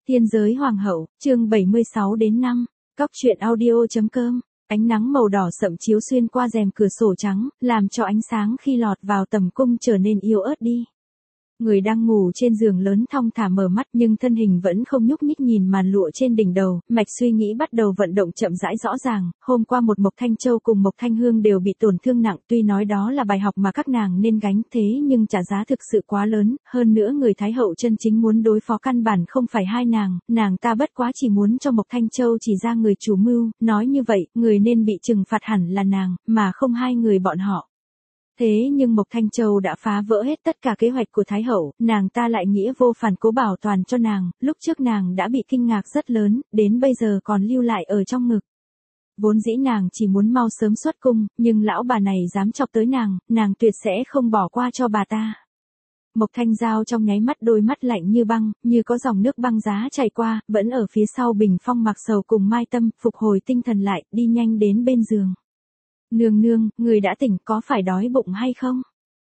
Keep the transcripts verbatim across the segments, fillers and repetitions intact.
Tiên giới hoàng hậu, chương bảy mươi sáu đến năm. Cóc truyện audio.com. Ánh nắng màu đỏ sậm chiếu xuyên qua rèm cửa sổ trắng, làm cho ánh sáng khi lọt vào tầm cung trở nên yếu ớt đi. Người đang ngủ trên giường lớn thong thả mở mắt nhưng thân hình vẫn không nhúc nhích nhìn màn lụa trên đỉnh đầu, mạch suy nghĩ bắt đầu vận động chậm rãi rõ ràng. Hôm qua một Mộc Thanh Châu cùng Mộc Thanh Hương đều bị tổn thương nặng, tuy nói đó là bài học mà các nàng nên gánh, thế nhưng trả giá thực sự quá lớn, hơn nữa người Thái hậu chân chính muốn đối phó căn bản không phải hai nàng, nàng ta bất quá chỉ muốn cho Mộc Thanh Châu chỉ ra người chủ mưu, nói như vậy, người nên bị trừng phạt hẳn là nàng, mà không hai người bọn họ. Thế nhưng Mộc Thanh Châu đã phá vỡ hết tất cả kế hoạch của Thái hậu, nàng ta lại nghĩa vô phản cố bảo toàn cho nàng, lúc trước nàng đã bị kinh ngạc rất lớn, đến bây giờ còn lưu lại ở trong ngực. Vốn dĩ nàng chỉ muốn mau sớm xuất cung, nhưng lão bà này dám chọc tới nàng, nàng tuyệt sẽ không bỏ qua cho bà ta. Mộc Thanh Giao trong nháy mắt đôi mắt lạnh như băng, như có dòng nước băng giá chảy qua, vẫn ở phía sau Bình Phong Mạc Sầu cùng Mai Tâm, phục hồi tinh thần lại, đi nhanh đến bên giường. Nương nương, người đã tỉnh, có phải đói bụng hay không?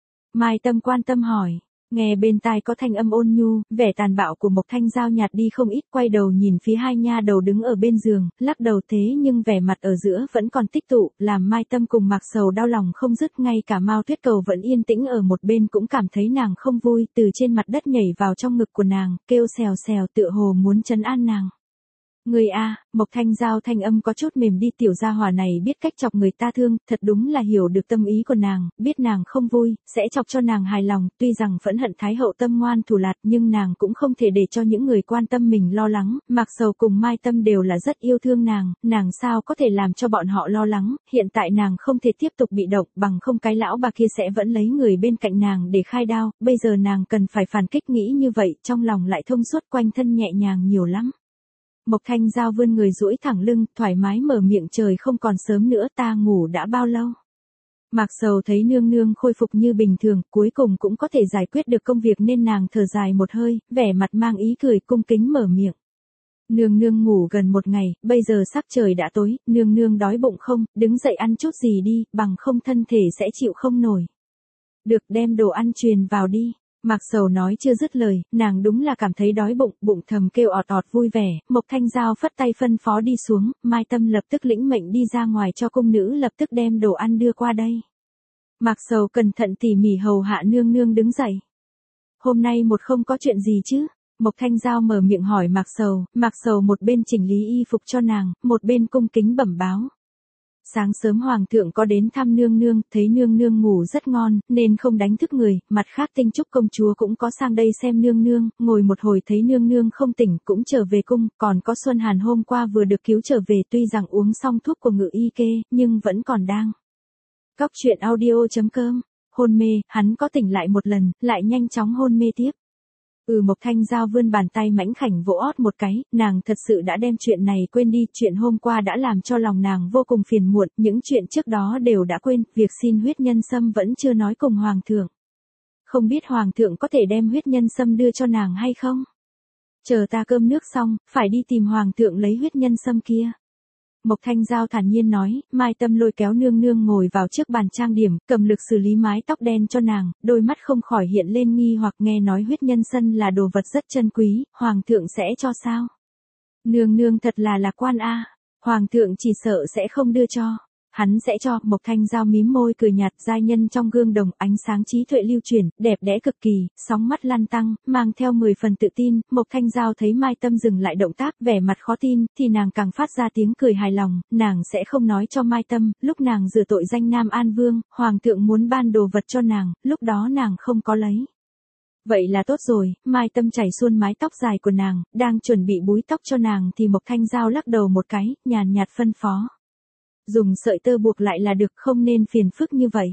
Mai Tâm quan tâm hỏi, nghe bên tai có thanh âm ôn nhu, vẻ tàn bạo của Mộc Thanh Giao nhạt đi không ít, quay đầu nhìn phía hai nha đầu đứng ở bên giường, lắc đầu thế nhưng vẻ mặt ở giữa vẫn còn tích tụ, làm Mai Tâm cùng Mạc Sầu đau lòng không dứt, ngay cả Mao Tuyết Cầu vẫn yên tĩnh ở một bên cũng cảm thấy nàng không vui, từ trên mặt đất nhảy vào trong ngực của nàng, kêu xèo xèo tựa hồ muốn trấn an nàng. Người a, Mộc Thanh Giao thanh âm có chút mềm đi, tiểu gia hỏa này biết cách chọc người ta thương, thật đúng là hiểu được tâm ý của nàng, biết nàng không vui, sẽ chọc cho nàng hài lòng, tuy rằng phẫn hận Thái hậu tâm ngoan thủ lạt nhưng nàng cũng không thể để cho những người quan tâm mình lo lắng, Mạc Sầu cùng Mai Tâm đều là rất yêu thương nàng, nàng sao có thể làm cho bọn họ lo lắng, hiện tại nàng không thể tiếp tục bị động, bằng không cái lão bà kia sẽ vẫn lấy người bên cạnh nàng để khai đao, bây giờ nàng cần phải phản kích, nghĩ như vậy, trong lòng lại thông suốt, quanh thân nhẹ nhàng nhiều lắm. Mộc Thanh Giao vươn người duỗi thẳng lưng, thoải mái mở miệng, trời không còn sớm nữa, ta ngủ đã bao lâu? Mạc Sầu thấy nương nương khôi phục như bình thường, cuối cùng cũng có thể giải quyết được công việc nên nàng thở dài một hơi, vẻ mặt mang ý cười, cung kính mở miệng. Nương nương ngủ gần một ngày, bây giờ sắc trời đã tối, nương nương đói bụng không, đứng dậy ăn chút gì đi, bằng không thân thể sẽ chịu không nổi. Được, đem đồ ăn truyền vào đi. Mạc Sầu nói chưa dứt lời, nàng đúng là cảm thấy đói bụng, bụng thầm kêu ọt ọt vui vẻ, Mộc Thanh Giao phất tay phân phó đi xuống, Mai Tâm lập tức lĩnh mệnh đi ra ngoài cho cung nữ lập tức đem đồ ăn đưa qua đây. Mạc Sầu cẩn thận tỉ mỉ hầu hạ nương nương đứng dậy. Hôm nay một không có chuyện gì chứ? Mộc Thanh Giao mở miệng hỏi Mạc Sầu, Mạc Sầu một bên chỉnh lý y phục cho nàng, một bên cung kính bẩm báo. Sáng sớm hoàng thượng có đến thăm nương nương, thấy nương nương ngủ rất ngon, nên không đánh thức người, mặt khác Tinh Trúc công chúa cũng có sang đây xem nương nương, ngồi một hồi thấy nương nương không tỉnh cũng trở về cung, còn có Xuân Hàn hôm qua vừa được cứu trở về, tuy rằng uống xong thuốc của ngự y kê, nhưng vẫn còn đang. Cóc truyện audio.com, hôn mê, hắn có tỉnh lại một lần, lại nhanh chóng hôn mê tiếp. Ừ, Mộc Thanh Giao vươn bàn tay mảnh khảnh vỗ ót một cái, nàng thật sự đã đem chuyện này quên đi, chuyện hôm qua đã làm cho lòng nàng vô cùng phiền muộn, những chuyện trước đó đều đã quên, việc xin huyết nhân sâm vẫn chưa nói cùng hoàng thượng. Không biết hoàng thượng có thể đem huyết nhân sâm đưa cho nàng hay không? Chờ ta cơm nước xong, phải đi tìm hoàng thượng lấy huyết nhân sâm kia. Mộc Thanh Giao thản nhiên nói, Mai Tâm lôi kéo nương nương ngồi vào trước bàn trang điểm, cầm lực xử lý mái tóc đen cho nàng, đôi mắt không khỏi hiện lên nghi hoặc, nghe nói huyết nhân sâm là đồ vật rất chân quý, hoàng thượng sẽ cho sao? Nương nương thật là lạc quan a, hoàng thượng chỉ sợ sẽ không đưa cho. Hắn sẽ cho. Mộc Thanh Giao mím môi cười nhạt, giai nhân trong gương đồng, ánh sáng trí tuệ lưu chuyển, đẹp đẽ cực kỳ, sóng mắt lăn tăng, mang theo mười phần tự tin. Mộc Thanh Giao thấy Mai Tâm dừng lại động tác, vẻ mặt khó tin, thì nàng càng phát ra tiếng cười hài lòng, nàng sẽ không nói cho Mai Tâm, lúc nàng rửa tội danh Nam An Vương, hoàng thượng muốn ban đồ vật cho nàng, lúc đó nàng không có lấy. Vậy là tốt rồi, Mai Tâm chảy xuôn mái tóc dài của nàng, đang chuẩn bị búi tóc cho nàng thì Mộc Thanh Giao lắc đầu một cái, nhàn nhạt phân phó. Dùng sợi tơ buộc lại là được, không nên phiền phức như vậy.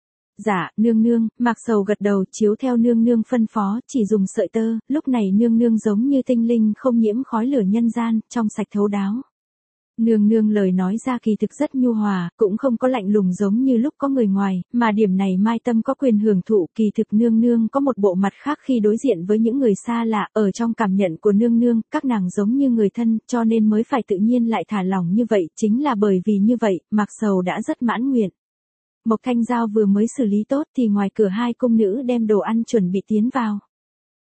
Dạ, nương nương, Mạc Sầu gật đầu, chiếu theo nương nương phân phó, chỉ dùng sợi tơ, lúc này nương nương giống như tinh linh không nhiễm khói lửa nhân gian, trong sạch thấu đáo. Nương nương lời nói ra kỳ thực rất nhu hòa, cũng không có lạnh lùng giống như lúc có người ngoài, mà điểm này Mai Tâm có quyền hưởng thụ, kỳ thực nương nương có một bộ mặt khác khi đối diện với những người xa lạ, ở trong cảm nhận của nương nương, các nàng giống như người thân, cho nên mới phải tự nhiên lại thả lỏng như vậy, chính là bởi vì như vậy, Mạc Sầu đã rất mãn nguyện. Mộc Thanh Giao vừa mới xử lý tốt thì ngoài cửa hai cung nữ đem đồ ăn chuẩn bị tiến vào.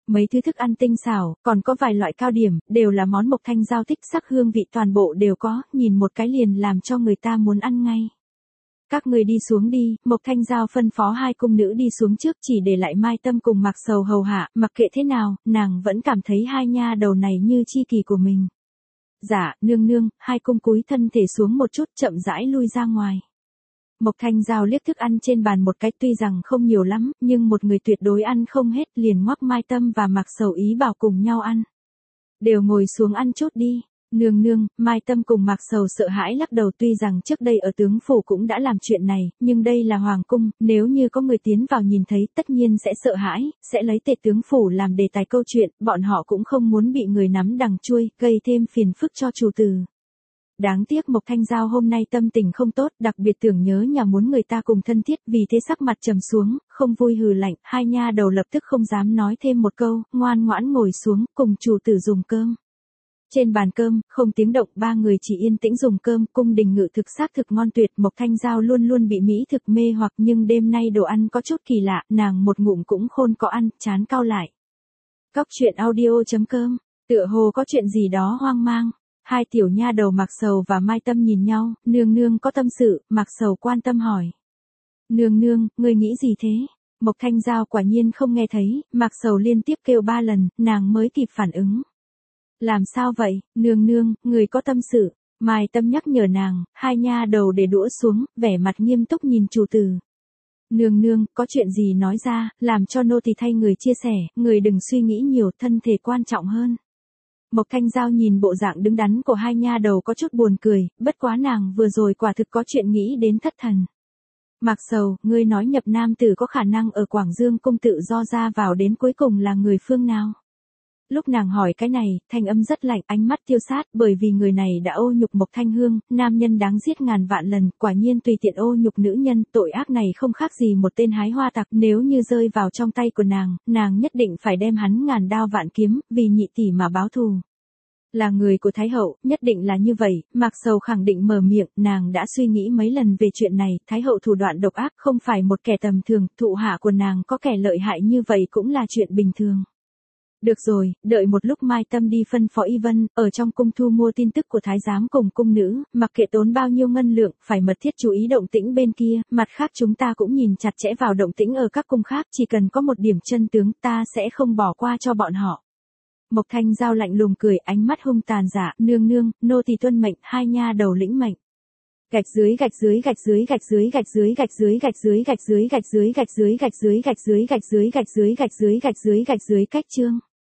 Mấy thứ thức ăn tinh xảo, còn có vài loại cao điểm, đều là món Mộc Thanh Giao thích, sắc hương vị toàn bộ đều có, nhìn một cái liền làm cho người ta muốn ăn ngay. Các người đi xuống đi, Mộc Thanh Giao phân phó hai cung nữ đi xuống trước, chỉ để lại Mai Tâm cùng Mạc Sầu hầu hạ, mặc kệ thế nào, nàng vẫn cảm thấy hai nha đầu này như chi kỷ của mình. Dạ, nương nương, hai cung cúi thân thể xuống một chút, chậm rãi lui ra ngoài. Mộc Thanh Giao liếc thức ăn trên bàn một cái, tuy rằng không nhiều lắm, nhưng một người tuyệt đối ăn không hết, liền ngoắc Mai Tâm và Mạc Sầu ý bảo cùng nhau ăn. Đều ngồi xuống ăn chút đi. Nương nương, Mai Tâm cùng Mạc Sầu sợ hãi lắc đầu, tuy rằng trước đây ở tướng phủ cũng đã làm chuyện này, nhưng đây là hoàng cung, nếu như có người tiến vào nhìn thấy tất nhiên sẽ sợ hãi, sẽ lấy tề tướng phủ làm đề tài câu chuyện, bọn họ cũng không muốn bị người nắm đằng chuôi, gây thêm phiền phức cho chủ tử. Đáng tiếc Mộc Thanh Giao hôm nay tâm tình không tốt, đặc biệt tưởng nhớ nhà muốn người ta cùng thân thiết, vì thế sắc mặt trầm xuống, không vui hừ lạnh, hai nha đầu lập tức không dám nói thêm một câu, ngoan ngoãn ngồi xuống, cùng chủ tử dùng cơm. Trên bàn cơm, không tiếng động, ba người chỉ yên tĩnh dùng cơm, cung đình ngự thực xác thực ngon tuyệt, Mộc Thanh Giao luôn luôn bị mỹ thực mê hoặc, nhưng đêm nay đồ ăn có chút kỳ lạ, nàng một ngụm cũng khôn có ăn, chán cau lại. Cóc truyện audio chấm com, tựa hồ có chuyện gì đó hoang mang. Hai tiểu nha đầu Mạc Sầu và Mai Tâm nhìn nhau, nương nương có tâm sự, Mạc Sầu quan tâm hỏi. Nương nương, ngươi nghĩ gì thế? Mộc Thanh Giao quả nhiên không nghe thấy, Mạc Sầu liên tiếp kêu ba lần, nàng mới kịp phản ứng. Làm sao vậy, nương nương, người có tâm sự, Mai Tâm nhắc nhở nàng, hai nha đầu để đũa xuống, vẻ mặt nghiêm túc nhìn chủ tử. Nương nương, có chuyện gì nói ra, làm cho nô tỳ thay người chia sẻ, người đừng suy nghĩ nhiều, thân thể quan trọng hơn. Mộc Thanh Giao nhìn bộ dạng đứng đắn của hai nha đầu có chút buồn cười, bất quá nàng vừa rồi quả thực có chuyện nghĩ đến thất thần. Mạc Sầu, ngươi nói nhập nam tử có khả năng ở Quảng Dương cung tự do ra vào đến cuối cùng là người phương nào? Lúc nàng hỏi cái này, thanh âm rất lạnh, ánh mắt tiêu sát, bởi vì người này đã ô nhục Mộc Thanh Hương, nam nhân đáng giết ngàn vạn lần, quả nhiên tùy tiện ô nhục nữ nhân, tội ác này không khác gì một tên hái hoa tặc, nếu như rơi vào trong tay của nàng, nàng nhất định phải đem hắn ngàn đao vạn kiếm, vì nhị tỷ mà báo thù. Là người của Thái Hậu, nhất định là như vậy, Mạc Sầu khẳng định mở miệng, nàng đã suy nghĩ mấy lần về chuyện này, Thái Hậu thủ đoạn độc ác không phải một kẻ tầm thường, thụ hạ của nàng có kẻ lợi hại như vậy cũng là chuyện bình thường. Được rồi, đợi một lúc Mai Tâm đi phân phó Y Vân, ở trong cung thu mua tin tức của Thái giám cùng cung nữ, mặc kệ tốn bao nhiêu ngân lượng, phải mật thiết chú ý động tĩnh bên kia, mặt khác chúng ta cũng nhìn chặt chẽ vào động tĩnh ở các cung khác, chỉ cần có một điểm chân tướng ta sẽ không bỏ qua cho bọn họ. Mộc Thanh Giao lạnh lùng cười, ánh mắt hung tàn giả, nương nương, nô tỳ tuân mệnh, hai nha đầu lĩnh mệnh. Gạch dưới gạch dưới gạch dưới gạch dưới gạch dưới gạch dưới gạch dưới gạch dưới gạch dưới gạch dưới gạch dưới gạch dưới gạch dưới gạch dưới gạch dưới gạch dưới gạch dưới cách chương.